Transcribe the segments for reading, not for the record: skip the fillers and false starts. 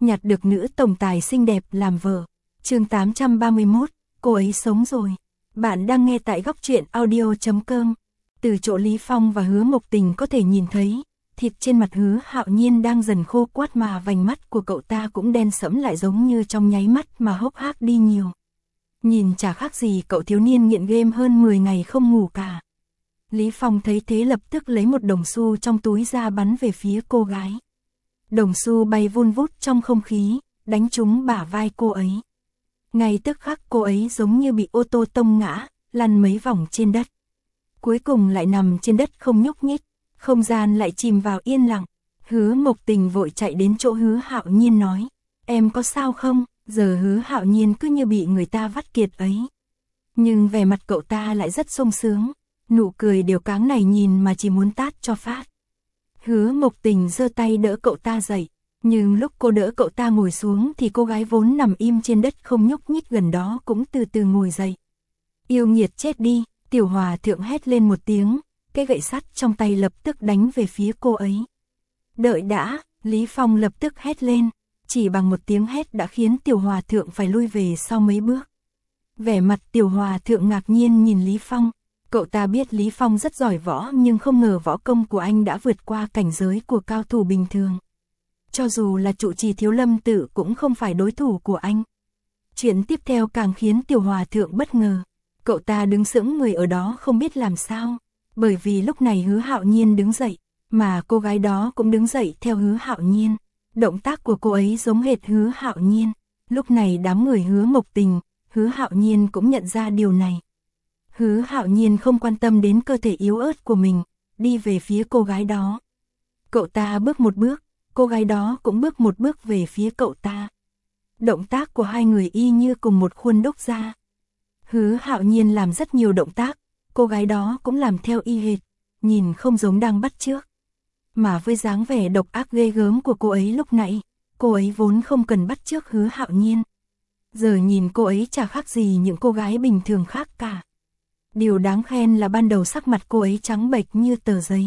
nhặt được nữ tổng tài xinh đẹp làm vợ. Chương 831, cô ấy sống rồi. Bạn đang nghe tại góc truyện audio.com. Từ chỗ Lý Phong và Hứa Mộc Tình có thể nhìn thấy, thịt trên mặt Hứa Hạo Nhiên đang dần khô quắt mà vành mắt của cậu ta cũng đen sẫm lại giống như trong nháy mắt mà hốc hác đi nhiều. Nhìn chả khác gì cậu thiếu niên nghiện game hơn 10 ngày không ngủ cả. Lý Phong thấy thế lập tức lấy một đồng xu trong túi ra bắn về phía cô gái. Đồng xu bay vun vút trong không khí, đánh trúng bả vai cô ấy. Ngay tức khắc cô ấy giống như bị ô tô tông ngã, lăn mấy vòng trên đất. Cuối cùng lại nằm trên đất không nhúc nhích, không gian lại chìm vào yên lặng. Hứa Mộc Tình vội chạy đến chỗ Hứa Hạo Nhiên nói, em có sao không? Giờ Hứa Hạo Nhiên cứ như bị người ta vắt kiệt ấy. Nhưng vẻ mặt cậu ta lại rất sung sướng, nụ cười điều cáng này nhìn mà chỉ muốn tát cho phát. Hứa Mộc Tình giơ tay đỡ cậu ta dậy, nhưng lúc cô đỡ cậu ta ngồi xuống thì cô gái vốn nằm im trên đất không nhúc nhích gần đó cũng từ từ ngồi dậy. Yêu nghiệt chết đi, Tiểu Hòa Thượng hét lên một tiếng, cái gậy sắt trong tay lập tức đánh về phía cô ấy. Đợi đã, Lý Phong lập tức hét lên, chỉ bằng một tiếng hét đã khiến Tiểu Hòa Thượng phải lui về sau mấy bước. Vẻ mặt Tiểu Hòa Thượng ngạc nhiên nhìn Lý Phong, cậu ta biết Lý Phong rất giỏi võ nhưng không ngờ võ công của anh đã vượt qua cảnh giới của cao thủ bình thường. Cho dù là trụ trì Thiếu Lâm Tự cũng không phải đối thủ của anh. Chuyện tiếp theo càng khiến Tiểu Hòa Thượng bất ngờ. Cậu ta đứng sững người ở đó không biết làm sao, bởi vì lúc này Hứa Hạo Nhiên đứng dậy, mà cô gái đó cũng đứng dậy theo Hứa Hạo Nhiên. Động tác của cô ấy giống hệt Hứa Hạo Nhiên. Lúc này đám người Hứa Mộc Tình, Hứa Hạo Nhiên cũng nhận ra điều này. Hứa Hạo Nhiên không quan tâm đến cơ thể yếu ớt của mình, đi về phía cô gái đó. Cậu ta bước một bước, cô gái đó cũng bước một bước về phía cậu ta. Động tác của hai người y như cùng một khuôn đúc ra. Hứa Hạo Nhiên làm rất nhiều động tác, cô gái đó cũng làm theo y hệt, nhìn không giống đang bắt chước. Mà với dáng vẻ độc ác ghê gớm của cô ấy lúc nãy, cô ấy vốn không cần bắt chước Hứa Hạo Nhiên. Giờ nhìn cô ấy chả khác gì những cô gái bình thường khác cả. Điều đáng khen là ban đầu sắc mặt cô ấy trắng bệch như tờ giấy,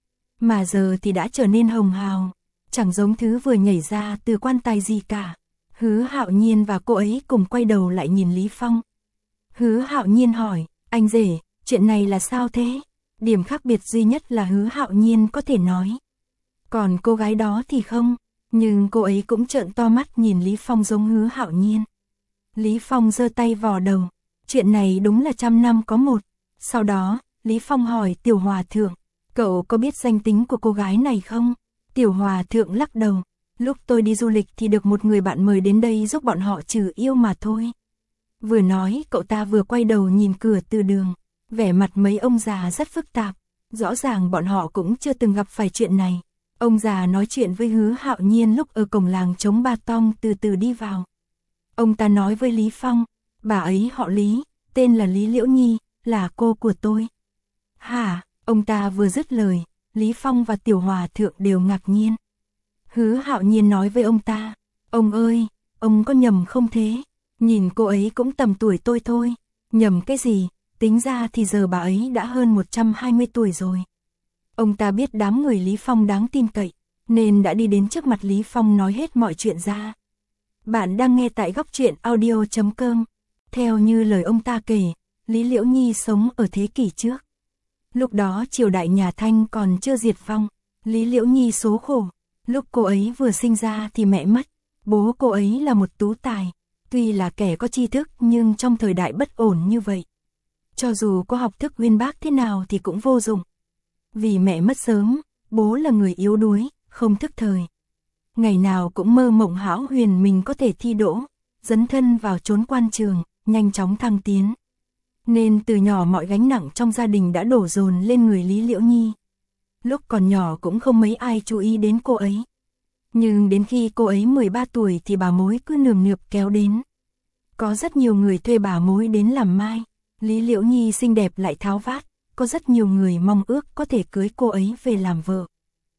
mà giờ thì đã trở nên hồng hào, chẳng giống thứ vừa nhảy ra từ quan tài gì cả. Hứa Hạo Nhiên và cô ấy cùng quay đầu lại nhìn Lý Phong. Hứa Hạo Nhiên hỏi, anh rể, chuyện này là sao thế? Điểm khác biệt duy nhất là Hứa Hạo Nhiên có thể nói, còn cô gái đó thì không, nhưng cô ấy cũng trợn to mắt nhìn Lý Phong giống Hứa Hạo Nhiên. Lý Phong giơ tay vò đầu, chuyện này đúng là 100 năm có một. Sau đó, Lý Phong hỏi Tiểu Hòa Thượng, cậu có biết danh tính của cô gái này không? Tiểu Hòa Thượng lắc đầu, lúc tôi đi du lịch thì được một người bạn mời đến đây giúp bọn họ trừ yêu mà thôi. Vừa nói cậu ta vừa quay đầu nhìn cửa từ đường, vẻ mặt mấy ông già rất phức tạp, rõ ràng bọn họ cũng chưa từng gặp phải chuyện này. Ông già nói chuyện với Hứa Hạo Nhiên lúc ở cổng làng Trống Ba Tong từ từ đi vào. Ông ta nói với Lý Phong, bà ấy họ Lý, tên là Lý Liễu Nhi, là cô của tôi. Hả? Ông ta vừa dứt lời, Lý Phong và Tiểu Hòa Thượng đều ngạc nhiên. Hứa Hạo Nhiên nói với ông ta, ông ơi, ông có nhầm không thế? Nhìn cô ấy cũng tầm tuổi tôi thôi. Nhầm cái gì? Tính ra thì giờ bà ấy đã hơn 120 tuổi rồi. Ông ta biết đám người Lý Phong đáng tin cậy, nên đã đi đến trước mặt Lý Phong nói hết mọi chuyện ra. Bạn đang nghe tại góc truyện audio.com. Theo như lời ông ta kể, Lý Liễu Nhi sống ở thế kỷ trước. Lúc đó triều đại nhà Thanh còn chưa diệt vong. Lý Liễu Nhi số khổ. Lúc cô ấy vừa sinh ra thì mẹ mất. Bố cô ấy là một tú tài. Tuy là kẻ có tri thức nhưng trong thời đại bất ổn như vậy, cho dù có học thức uyên bác thế nào thì cũng vô dụng. Vì mẹ mất sớm, bố là người yếu đuối, không thức thời. Ngày nào cũng mơ mộng hão huyền mình có thể thi đỗ, dấn thân vào chốn quan trường, nhanh chóng thăng tiến. Nên từ nhỏ mọi gánh nặng trong gia đình đã đổ dồn lên người Lý Liễu Nhi. Lúc còn nhỏ cũng không mấy ai chú ý đến cô ấy. Nhưng đến khi cô ấy 13 tuổi thì bà mối cứ nườm nượp kéo đến. Có rất nhiều người thuê bà mối đến làm mai. Lý Liễu Nhi xinh đẹp lại tháo vát, có rất nhiều người mong ước có thể cưới cô ấy về làm vợ.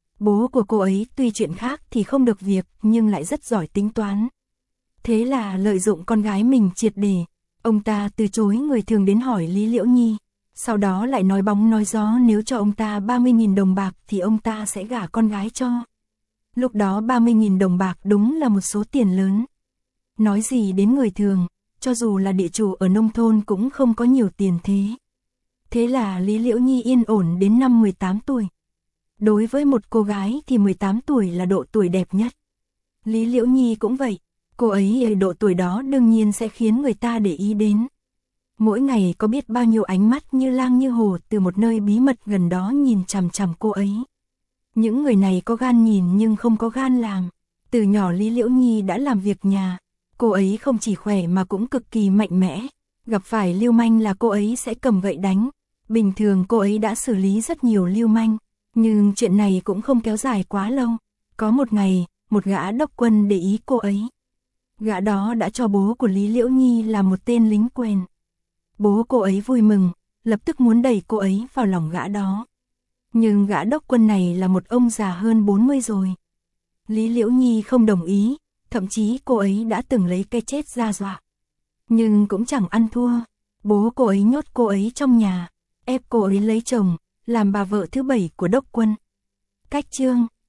Bố của cô ấy tuy chuyện khác thì không được việc nhưng lại rất giỏi tính toán. Thế là lợi dụng con gái mình triệt để, ông ta từ chối người thường đến hỏi Lý Liễu Nhi. Sau đó lại nói bóng nói gió nếu cho ông ta 30.000 đồng bạc thì ông ta sẽ gả con gái cho. Lúc đó 30.000 đồng bạc đúng là một số tiền lớn. Nói gì đến người thường, cho dù là địa chủ ở nông thôn cũng không có nhiều tiền thế. Thế là Lý Liễu Nhi yên ổn đến năm 18 tuổi. Đối với một cô gái thì 18 tuổi là độ tuổi đẹp nhất. Lý Liễu Nhi cũng vậy, cô ấy ở độ tuổi đó đương nhiên sẽ khiến người ta để ý đến. Mỗi ngày có biết bao nhiêu ánh mắt như lang như hổ từ một nơi bí mật gần đó nhìn chằm chằm cô ấy. Những người này có gan nhìn nhưng không có gan làm. Từ nhỏ Lý Liễu Nhi đã làm việc nhà. Cô ấy không chỉ khỏe mà cũng cực kỳ mạnh mẽ. Gặp phải lưu manh là cô ấy sẽ cầm gậy đánh. Bình thường cô ấy đã xử lý rất nhiều lưu manh. Nhưng chuyện này cũng không kéo dài quá lâu. Có một ngày, một gã đốc quân để ý cô ấy. Gã đó đã cho bố của Lý Liễu Nhi là một tên lính quèn. Bố cô ấy vui mừng, lập tức muốn đẩy cô ấy vào lòng gã đó. Nhưng gã đốc quân này là một ông già hơn 40 rồi. Lý Liễu Nhi không đồng ý, thậm chí cô ấy đã từng lấy cái chết ra dọa. Nhưng cũng chẳng ăn thua, bố cô ấy nhốt cô ấy trong nhà, ép cô ấy lấy chồng, làm bà vợ thứ 7 của đốc quân. Cách chương